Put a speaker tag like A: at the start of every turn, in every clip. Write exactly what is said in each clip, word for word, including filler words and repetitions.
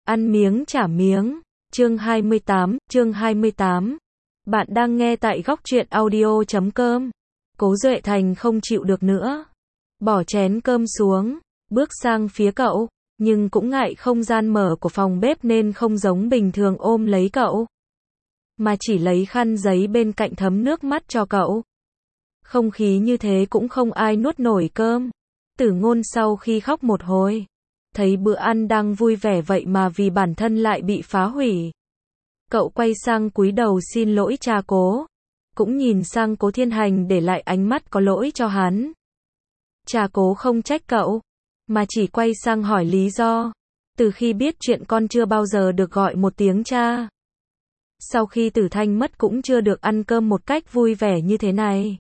A: Ăn miếng trả miếng. Chương hai mươi tám, chương hai mươi tám. Bạn đang nghe tại góc truyện audio chấm com. Cố Duệ Thành không chịu được nữa. Bỏ chén cơm xuống, bước sang phía cậu, nhưng cũng ngại không gian mở của phòng bếp nên không giống bình thường ôm lấy cậu, mà chỉ lấy khăn giấy bên cạnh thấm nước mắt cho cậu. Không khí như thế cũng không ai nuốt nổi cơm. Tử Ngôn sau khi khóc một hồi, thấy bữa ăn đang vui vẻ vậy mà vì bản thân lại bị phá hủy. Cậu quay sang cúi đầu xin lỗi cha Cố, cũng nhìn sang Cố Thiên Hành để lại ánh mắt có lỗi cho hắn. Cha Cố không trách cậu, mà chỉ quay sang hỏi lý do. Từ khi biết chuyện con chưa bao giờ được gọi một tiếng cha. Sau khi Tử Thanh mất cũng chưa được ăn cơm một cách vui vẻ như thế này.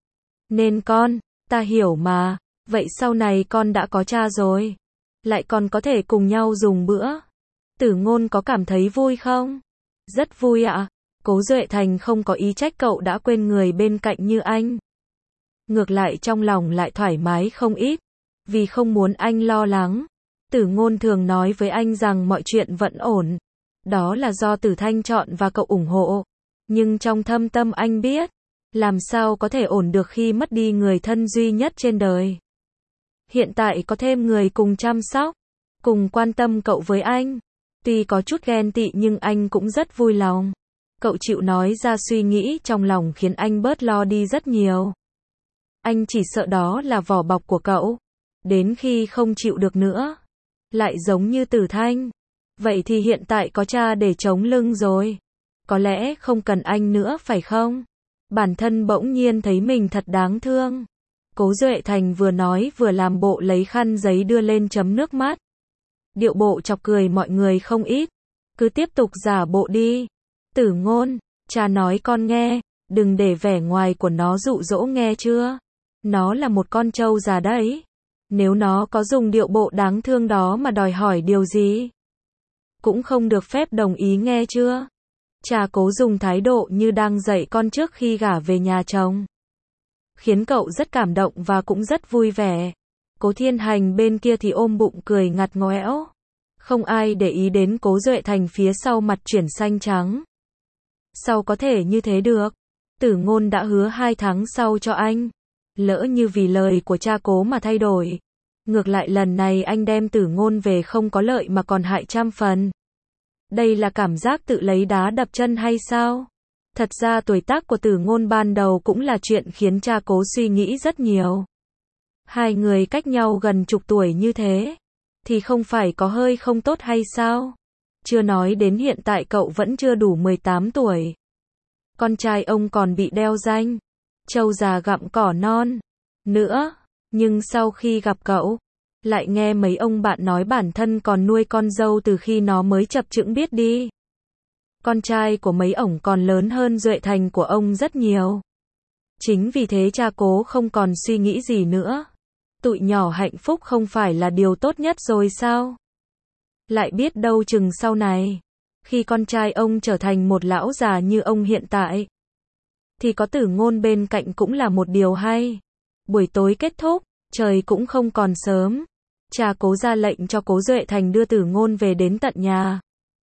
A: Nên con, ta hiểu mà, vậy sau này con đã có cha rồi, lại còn có thể cùng nhau dùng bữa. Tử Ngôn có cảm thấy vui không? Rất vui ạ. Cố Duệ Thành không có ý trách cậu đã quên người bên cạnh như anh. Ngược lại trong lòng lại thoải mái không ít, vì không muốn anh lo lắng. Tử Ngôn thường nói với anh rằng mọi chuyện vẫn ổn. Đó là do Tử Thanh chọn và cậu ủng hộ. Nhưng trong thâm tâm anh biết, làm sao có thể ổn được khi mất đi người thân duy nhất trên đời. Hiện tại có thêm người cùng chăm sóc, cùng quan tâm cậu với anh. Tuy có chút ghen tị nhưng anh cũng rất vui lòng. Cậu chịu nói ra suy nghĩ trong lòng khiến anh bớt lo đi rất nhiều. Anh chỉ sợ đó là vỏ bọc của cậu. Đến khi không chịu được nữa, lại giống như Tử Thanh. Vậy thì hiện tại có cha để chống lưng rồi. Có lẽ không cần anh nữa phải không? Bản thân bỗng nhiên thấy mình thật đáng thương. Cố Duệ Thành vừa nói vừa làm bộ lấy khăn giấy đưa lên chấm nước mắt. Điệu bộ chọc cười mọi người không ít. Cứ tiếp tục giả bộ đi. Tử Ngôn, cha nói con nghe, đừng để vẻ ngoài của nó dụ dỗ nghe chưa? Nó là một con trâu già đấy. Nếu nó có dùng điệu bộ đáng thương đó mà đòi hỏi điều gì, cũng không được phép đồng ý nghe chưa? Cha Cố dùng thái độ như đang dạy con trước khi gả về nhà chồng, khiến cậu rất cảm động và cũng rất vui vẻ. Cố Thiên Hành bên kia thì ôm bụng cười ngặt ngoẽo. Không ai để ý đến Cố Duệ Thành phía sau mặt chuyển xanh trắng. Sao có thể như thế được? Tử Ngôn đã hứa hai tháng sau cho anh. Lỡ như vì lời của cha Cố mà thay đổi. Ngược lại lần này anh đem Tử Ngôn về không có lợi mà còn hại trăm phần. Đây là cảm giác tự lấy đá đập chân hay sao? Thật ra tuổi tác của Tử Ngôn ban đầu cũng là chuyện khiến cha Cố suy nghĩ rất nhiều. Hai người cách nhau gần chục tuổi như thế, thì không phải có hơi không tốt hay sao? Chưa nói đến hiện tại cậu vẫn chưa đủ mười tám tuổi. Con trai ông còn bị đeo danh trâu già gặm cỏ non nữa. Nhưng sau khi gặp cậu, lại nghe mấy ông bạn nói bản thân còn nuôi con dâu từ khi nó mới chập chững biết đi. Con trai của mấy ổng còn lớn hơn Duệ Thành của ông rất nhiều. Chính vì thế cha Cố không còn suy nghĩ gì nữa. Tụi nhỏ hạnh phúc không phải là điều tốt nhất rồi sao? Lại biết đâu chừng sau này, khi con trai ông trở thành một lão già như ông hiện tại, thì có Tử Ngôn bên cạnh cũng là một điều hay. Buổi tối kết thúc, trời cũng không còn sớm. Cha Cố ra lệnh cho Cố Duệ Thành đưa Tử Ngôn về đến tận nhà.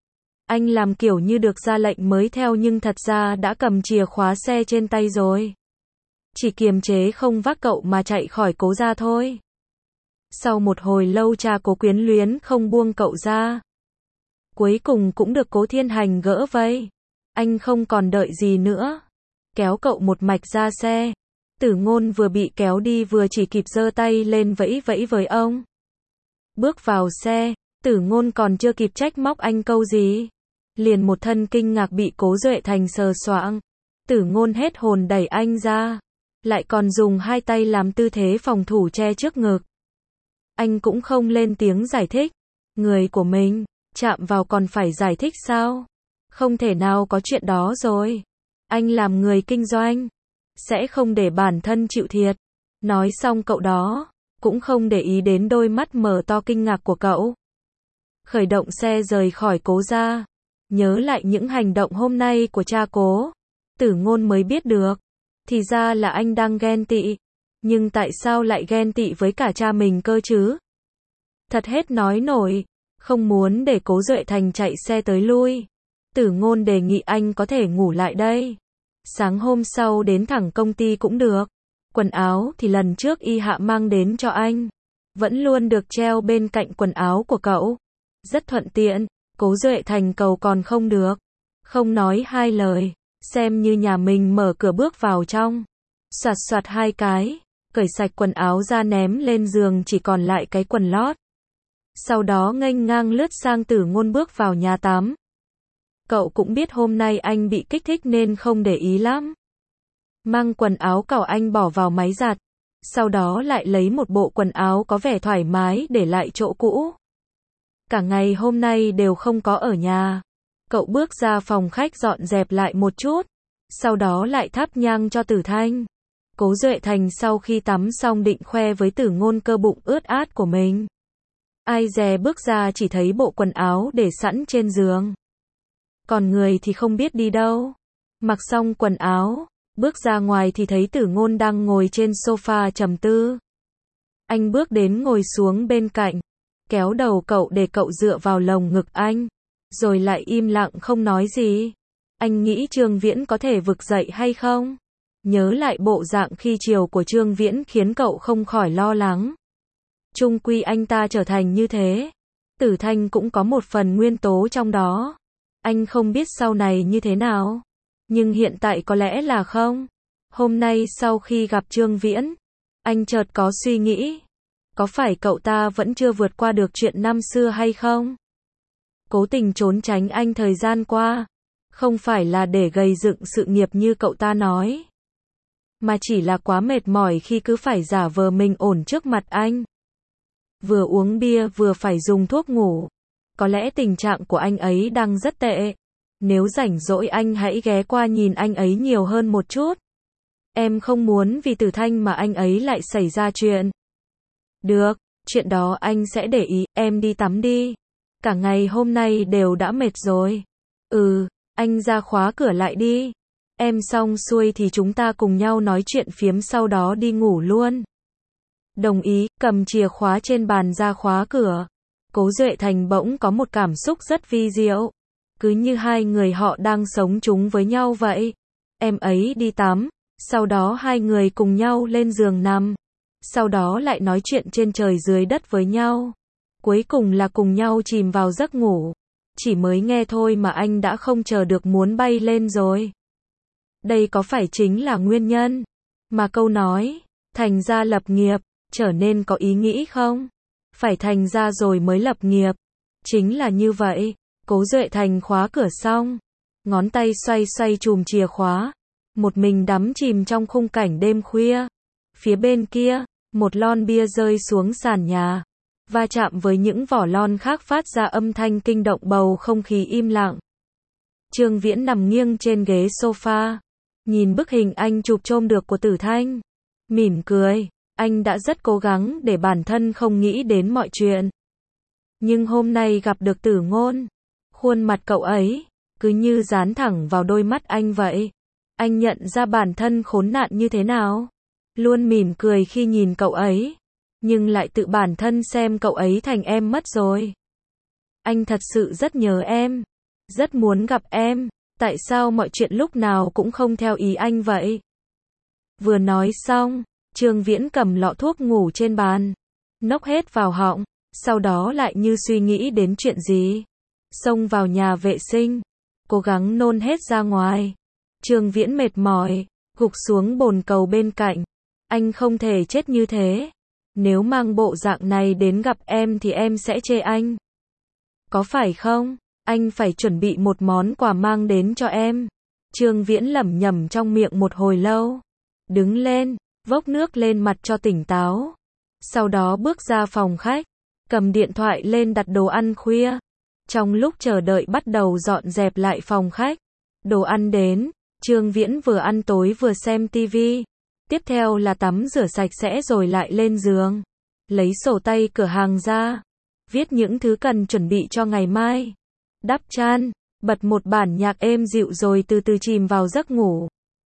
A: Anh làm kiểu như được ra lệnh mới theo nhưng thật ra đã cầm chìa khóa xe trên tay rồi. Chỉ kiềm chế không vác cậu mà chạy khỏi Cố gia thôi. Sau một hồi lâu cha Cố quyến luyến không buông cậu ra. Cuối cùng cũng được Cố Thiên Hành gỡ vây. Anh không còn đợi gì nữa, kéo cậu một mạch ra xe. Tử Ngôn vừa bị kéo đi vừa chỉ kịp giơ tay lên vẫy vẫy với ông. Bước vào xe, Tử Ngôn còn chưa kịp trách móc anh câu gì, liền một thân kinh ngạc bị Cố Duệ Thành sờ soạng. Tử Ngôn hết hồn đẩy anh ra, lại còn dùng hai tay làm tư thế phòng thủ che trước ngực. Anh cũng không lên tiếng giải thích. Người của mình, chạm vào còn phải giải thích sao? Không thể nào có chuyện đó rồi. Anh làm người kinh doanh, sẽ không để bản thân chịu thiệt. Nói xong cậu đó, cũng không để ý đến đôi mắt mở to kinh ngạc của cậu. Khởi động xe rời khỏi Cố gia. Nhớ lại những hành động hôm nay của cha Cố, Tử Ngôn mới biết được, thì ra là anh đang ghen tị. Nhưng tại sao lại ghen tị với cả cha mình cơ chứ? Thật hết nói nổi. Không muốn để Cố Duệ Thành chạy xe tới lui. Tử Ngôn đề nghị anh có thể ngủ lại đây. Sáng hôm sau đến thẳng công ty cũng được. Quần áo thì lần trước Y Hạ mang đến cho anh. Vẫn luôn được treo bên cạnh quần áo của cậu. Rất thuận tiện. Cố Duệ Thành cầu còn không được. Không nói hai lời. Xem như nhà mình mở cửa bước vào trong. Soạt soạt hai cái. Cởi sạch quần áo ra ném lên giường chỉ còn lại cái quần lót. Sau đó nghênh ngang lướt sang Tử Ngôn bước vào nhà tắm. Cậu cũng biết hôm nay anh bị kích thích nên không để ý lắm. Mang quần áo cậu anh bỏ vào máy giặt. Sau đó lại lấy một bộ quần áo có vẻ thoải mái để lại chỗ cũ. Cả ngày hôm nay đều không có ở nhà. Cậu bước ra phòng khách dọn dẹp lại một chút. Sau đó lại thắp nhang cho Tử Thanh. Cố Duệ Thành sau khi tắm xong định khoe với Tử Ngôn cơ bụng ướt át của mình. Ai dè bước ra chỉ thấy bộ quần áo để sẵn trên giường. Còn người thì không biết đi đâu. Mặc xong quần áo, bước ra ngoài thì thấy Tử Ngôn đang ngồi trên sofa trầm tư. Anh bước đến ngồi xuống bên cạnh, kéo đầu cậu để cậu dựa vào lồng ngực anh, rồi lại im lặng không nói gì. Anh nghĩ Trương Viễn có thể vực dậy hay không? Nhớ lại bộ dạng khi chiều của Trương Viễn khiến cậu không khỏi lo lắng. Chung quy anh ta trở thành như thế. Tử Thanh cũng có một phần nguyên tố trong đó. Anh không biết sau này như thế nào. Nhưng hiện tại có lẽ là không. Hôm nay sau khi gặp Trương Viễn, anh chợt có suy nghĩ. Có phải cậu ta vẫn chưa vượt qua được chuyện năm xưa hay không? Cố tình trốn tránh anh thời gian qua. Không phải là để gây dựng sự nghiệp như cậu ta nói. Mà chỉ là quá mệt mỏi khi cứ phải giả vờ mình ổn trước mặt anh. Vừa uống bia vừa phải dùng thuốc ngủ. Có lẽ tình trạng của anh ấy đang rất tệ. Nếu rảnh rỗi anh hãy ghé qua nhìn anh ấy nhiều hơn một chút. Em không muốn vì Tử Thanh mà anh ấy lại xảy ra chuyện. Được, chuyện đó anh sẽ để ý, em đi tắm đi. Cả ngày hôm nay đều đã mệt rồi. Ừ, anh ra khóa cửa lại đi. Em xong xuôi thì chúng ta cùng nhau nói chuyện phiếm sau đó đi ngủ luôn. Đồng ý, cầm chìa khóa trên bàn ra khóa cửa. Cố Duệ Thành bỗng có một cảm xúc rất vi diệu. Cứ như hai người họ đang sống chung với nhau vậy. Em ấy đi tắm, sau đó hai người cùng nhau lên giường nằm. Sau đó lại nói chuyện trên trời dưới đất với nhau. Cuối cùng là cùng nhau chìm vào giấc ngủ. Chỉ mới nghe thôi mà anh đã không chờ được muốn bay lên rồi. Đây có phải chính là nguyên nhân mà câu nói thành ra lập nghiệp trở nên có ý nghĩ không? Phải thành ra rồi mới lập nghiệp. Chính là như vậy. Cố Duệ Thành khóa cửa xong, ngón tay xoay xoay chùm chìa khóa, một mình đắm chìm trong khung cảnh đêm khuya. Phía bên kia, một lon bia rơi xuống sàn nhà, va chạm với những vỏ lon khác phát ra âm thanh kinh động bầu không khí im lặng. Trương Viễn nằm nghiêng trên ghế sofa, nhìn bức hình anh chụp chôm được của Tử Thanh, mỉm cười. Anh đã rất cố gắng để bản thân không nghĩ đến mọi chuyện. Nhưng hôm nay gặp được Tử Ngôn, khuôn mặt cậu ấy cứ như dán thẳng vào đôi mắt anh vậy. Anh nhận ra bản thân khốn nạn như thế nào. Luôn mỉm cười khi nhìn cậu ấy, nhưng lại tự bản thân xem cậu ấy thành em mất rồi. Anh thật sự rất nhớ em, rất muốn gặp em. Tại sao mọi chuyện lúc nào cũng không theo ý anh vậy? Vừa nói xong, Trương Viễn cầm lọ thuốc ngủ trên bàn, nốc hết vào họng, sau đó lại như suy nghĩ đến chuyện gì, xông vào nhà vệ sinh, cố gắng nôn hết ra ngoài. Trương Viễn mệt mỏi, gục xuống bồn cầu bên cạnh. Anh không thể chết như thế. Nếu mang bộ dạng này đến gặp em thì em sẽ chê anh. Có phải không? Anh phải chuẩn bị một món quà mang đến cho em. Trương Viễn lẩm nhẩm trong miệng một hồi lâu. Đứng lên, vốc nước lên mặt cho tỉnh táo. Sau đó bước ra phòng khách, cầm điện thoại lên đặt đồ ăn khuya. Trong lúc chờ đợi bắt đầu dọn dẹp lại phòng khách. Đồ ăn đến, Trương Viễn vừa ăn tối vừa xem tivi. Tiếp theo là tắm rửa sạch sẽ rồi lại lên giường. Lấy sổ tay cửa hàng ra. Viết những thứ cần chuẩn bị cho ngày mai. Đắp chăn, bật một bản nhạc êm dịu rồi từ từ chìm vào giấc ngủ.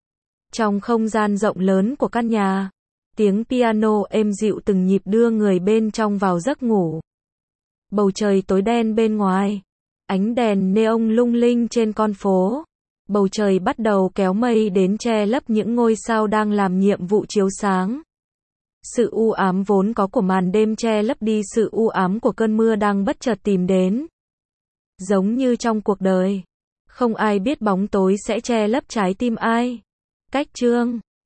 A: Trong không gian rộng lớn của căn nhà, tiếng piano êm dịu từng nhịp đưa người bên trong vào giấc ngủ. Bầu trời tối đen bên ngoài. Ánh đèn neon lung linh trên con phố. Bầu trời bắt đầu kéo mây đến che lấp những ngôi sao đang làm nhiệm vụ chiếu sáng. Sự u ám vốn có của màn đêm che lấp đi sự u ám của cơn mưa đang bất chợt tìm đến. Giống như trong cuộc đời, không ai biết bóng tối sẽ che lấp trái tim ai. Cách chương